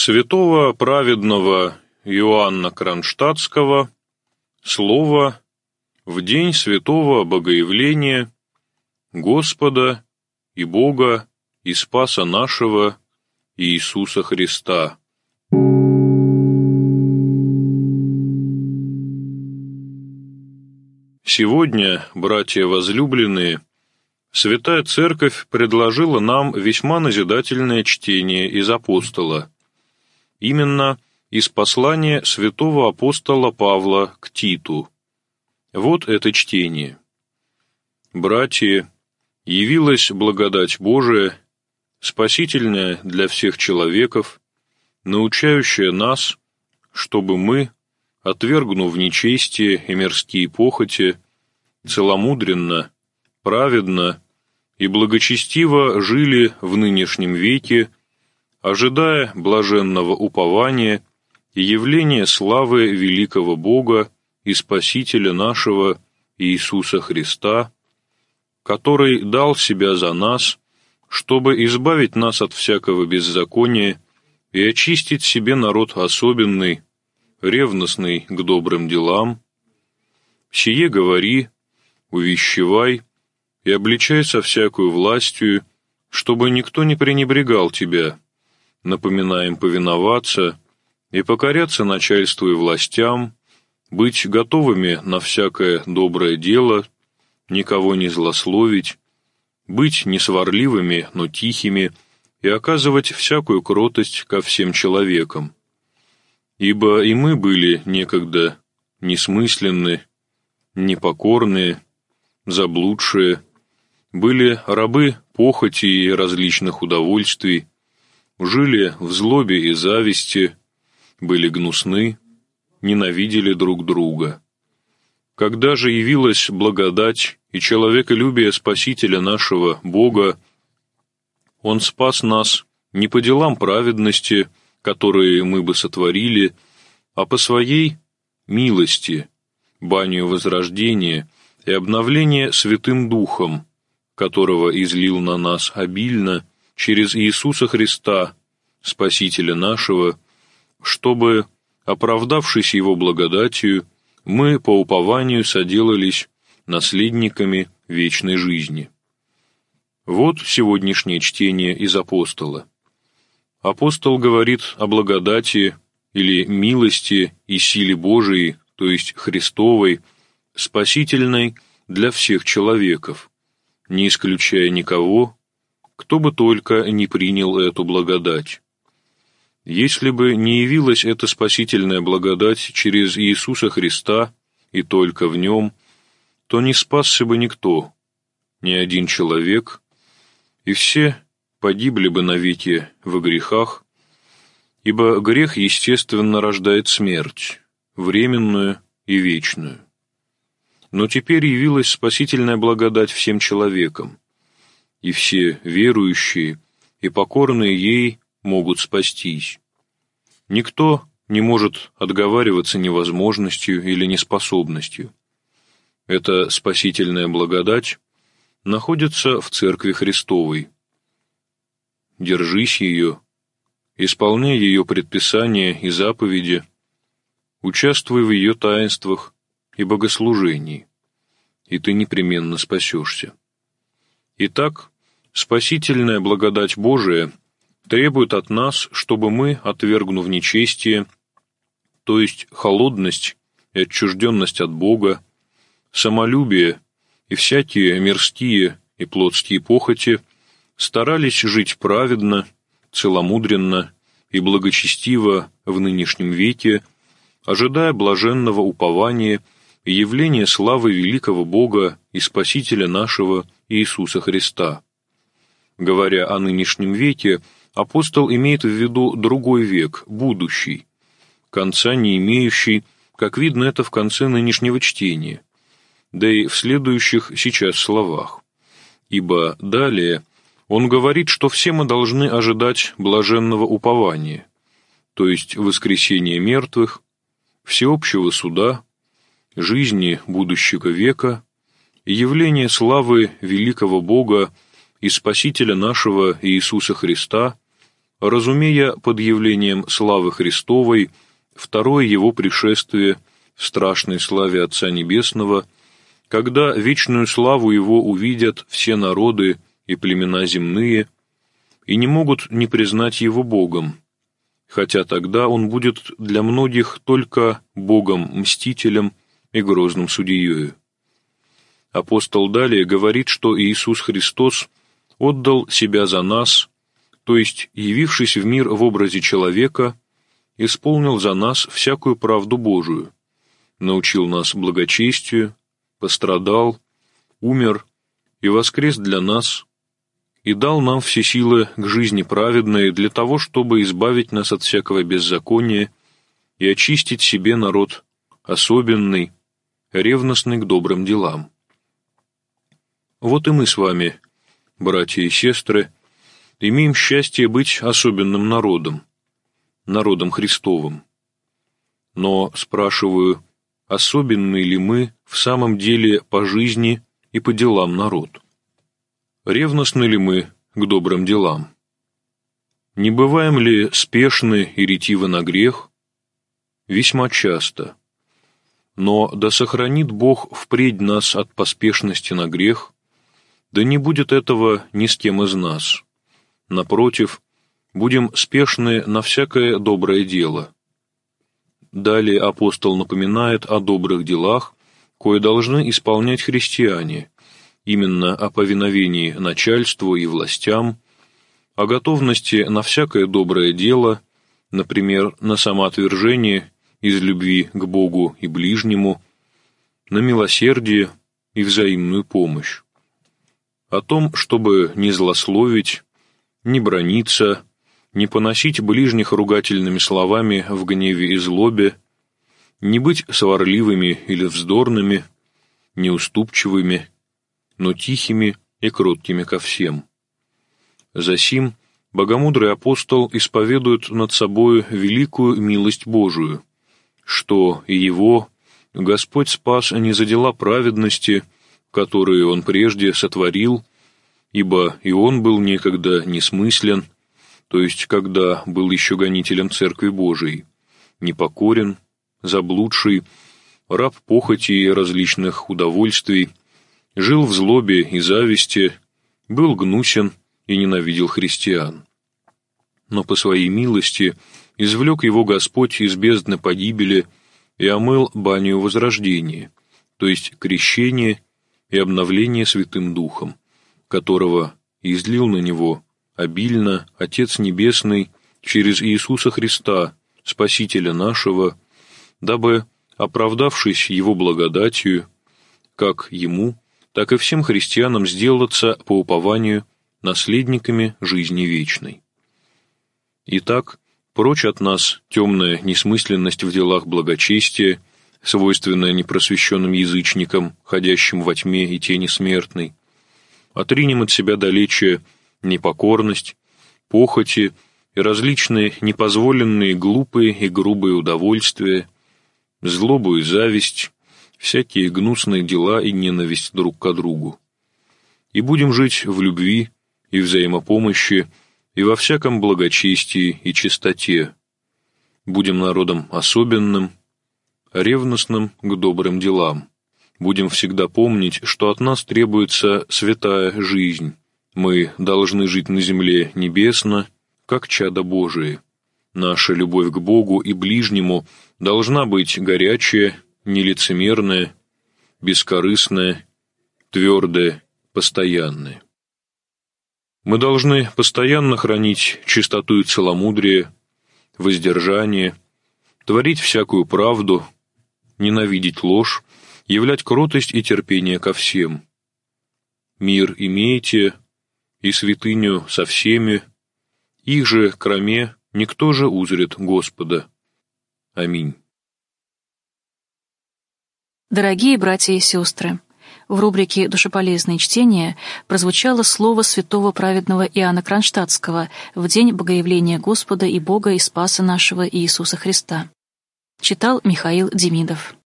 Святого праведного Иоанна Кронштадтского слово в день святого Богоявления Господа и Бога и Спаса нашего Иисуса Христа. Сегодня, братья возлюбленные, Святая Церковь предложила нам весьма назидательное чтение из апостола, именно из послания святого апостола Павла к Титу. Вот это чтение. «Братья, явилась благодать Божия, спасительная для всех человеков, научающая нас, чтобы мы, отвергнув нечестие и мирские похоти, целомудренно, праведно и благочестиво жили в нынешнем веке, ожидая блаженного упования и явления славы великого Бога и Спасителя нашего Иисуса Христа, который дал себя за нас, чтобы избавить нас от всякого беззакония и очистить себе народ особенный, ревностный к добрым делам. Сие говори, увещевай и обличай со всякою властью, чтобы никто не пренебрегал тебя, напоминаем повиноваться и покоряться начальству и властям, быть готовыми на всякое доброе дело, никого не злословить, быть не сварливыми, но тихими и оказывать всякую кротость ко всем человекам. Ибо и мы были некогда несмысленны, непокорные, заблудшие, были рабы похоти и различных удовольствий, жили в злобе и зависти, были гнусны, ненавидели друг друга. Когда же явилась благодать и человеколюбие Спасителя нашего Бога, Он спас нас не по делам праведности, которые мы бы сотворили, а по Своей милости, банию возрождения и обновления Святым Духом, которого излил на нас обильно через Иисуса Христа, Спасителя нашего, чтобы, оправдавшись Его благодатью, мы по упованию соделались наследниками вечной жизни». Вот сегодняшнее чтение из апостола. Апостол говорит о благодати или милости и силе Божией, то есть Христовой, спасительной для всех человеков, не исключая никого, кто бы только не принял эту благодать. Если бы не явилась эта спасительная благодать через Иисуса Христа и только в Нем, то не спасся бы никто, ни один человек, и все погибли бы навеки во грехах, ибо грех, естественно, рождает смерть, временную и вечную. Но теперь явилась спасительная благодать всем человекам, и все верующие и покорные ей могут спастись. Никто не может отговариваться невозможностью или неспособностью. Эта спасительная благодать находится в Церкви Христовой. Держись ее, исполняй ее предписания и заповеди, участвуй в ее таинствах и богослужении, и ты непременно спасешься. Итак, спасительная благодать Божия требует от нас, чтобы мы, отвергнув нечестие, то есть холодность и отчужденность от Бога, самолюбие и всякие мирские и плотские похоти, старались жить праведно, целомудренно и благочестиво в нынешнем веке, ожидая блаженного упования и явления славы великого Бога и Спасителя нашего Иисуса Христа. Говоря о нынешнем веке, апостол имеет в виду другой век, будущий, конца не имеющий, как видно это в конце нынешнего чтения, да и в следующих сейчас словах. Ибо далее он говорит, что все мы должны ожидать блаженного упования, то есть воскресения мертвых, всеобщего суда, жизни будущего века и явления славы великого Бога и Спасителя нашего Иисуса Христа, разумея под явлением славы Христовой второе Его пришествие в страшной славе Отца Небесного, когда вечную славу Его увидят все народы и племена земные, и не могут не признать Его Богом, хотя тогда Он будет для многих только Богом-мстителем и грозным судьею. Апостол далее говорит, что Иисус Христос отдал Себя за нас, то есть, явившись в мир в образе человека, исполнил за нас всякую правду Божию, научил нас благочестию, пострадал, умер и воскрес для нас, и дал нам все силы к жизни праведной для того, чтобы избавить нас от всякого беззакония и очистить себе народ особенный, ревностный к добрым делам. Вот и мы с вами, братья и сестры, имеем счастье быть особенным народом, народом Христовым. Но, спрашиваю, особенны ли мы в самом деле по жизни и по делам народ? Ревностны ли мы к добрым делам? Не бываем ли спешны и ретивы на грех? Весьма часто. Но да сохранит Бог впредь нас от поспешности на грех, да не будет этого ни с кем из нас. Напротив, будем спешны на всякое доброе дело. Далее апостол напоминает о добрых делах, кое должны исполнять христиане, именно о повиновении начальству и властям, о готовности на всякое доброе дело, например, на самоотвержение из любви к Богу и ближнему, на милосердие и взаимную помощь, о том, чтобы не злословить, не браниться, не поносить ближних ругательными словами в гневе и злобе, не быть сварливыми или вздорными, неуступчивыми, но тихими и кроткими ко всем. Засим богомудрый апостол исповедует над собою великую милость Божию, что и его Господь спас не за дела праведности, которые он прежде сотворил, ибо и он был некогда несмыслен, то есть когда был еще гонителем Церкви Божией, непокорен, заблудший, раб похоти и различных удовольствий, жил в злобе и зависти, был гнусен и ненавидел христиан. Но по своей милости извлек его Господь из бездны погибели и омыл баню возрождения, то есть крещение и обновление Святым Духом, которого излил на него обильно Отец Небесный через Иисуса Христа, Спасителя нашего, дабы, оправдавшись Его благодатью, как Ему, так и всем христианам сделаться по упованию наследниками жизни вечной. Итак, прочь от нас темная несмысленность в делах благочестия, свойственная непросвещенным язычникам, ходящим во тьме и тени смертной. Отринем от себя далече непокорность, похоти и различные непозволенные глупые и грубые удовольствия, злобу и зависть, всякие гнусные дела и ненависть друг к другу. И будем жить в любви и взаимопомощи и во всяком благочестии и чистоте. Будем народом особенным, ревностным к добрым делам. Будем всегда помнить, что от нас требуется святая жизнь. Мы должны жить на земле небесно, как чада Божие. Наша любовь к Богу и ближнему должна быть горячая, нелицемерная, бескорыстная, твердая, постоянная. Мы должны постоянно хранить чистоту и целомудрие, воздержание, творить всякую правду, ненавидеть ложь, являть кротость и терпение ко всем. Мир имейте, и святыню со всеми, их же кроме никто же узрит Господа. Аминь. Дорогие братья и сестры, в рубрике «Душеполезные чтения» прозвучало слово святого праведного Иоанна Кронштадтского в день Богоявления Господа и Бога и Спаса нашего Иисуса Христа. Читал Михаил Демидов.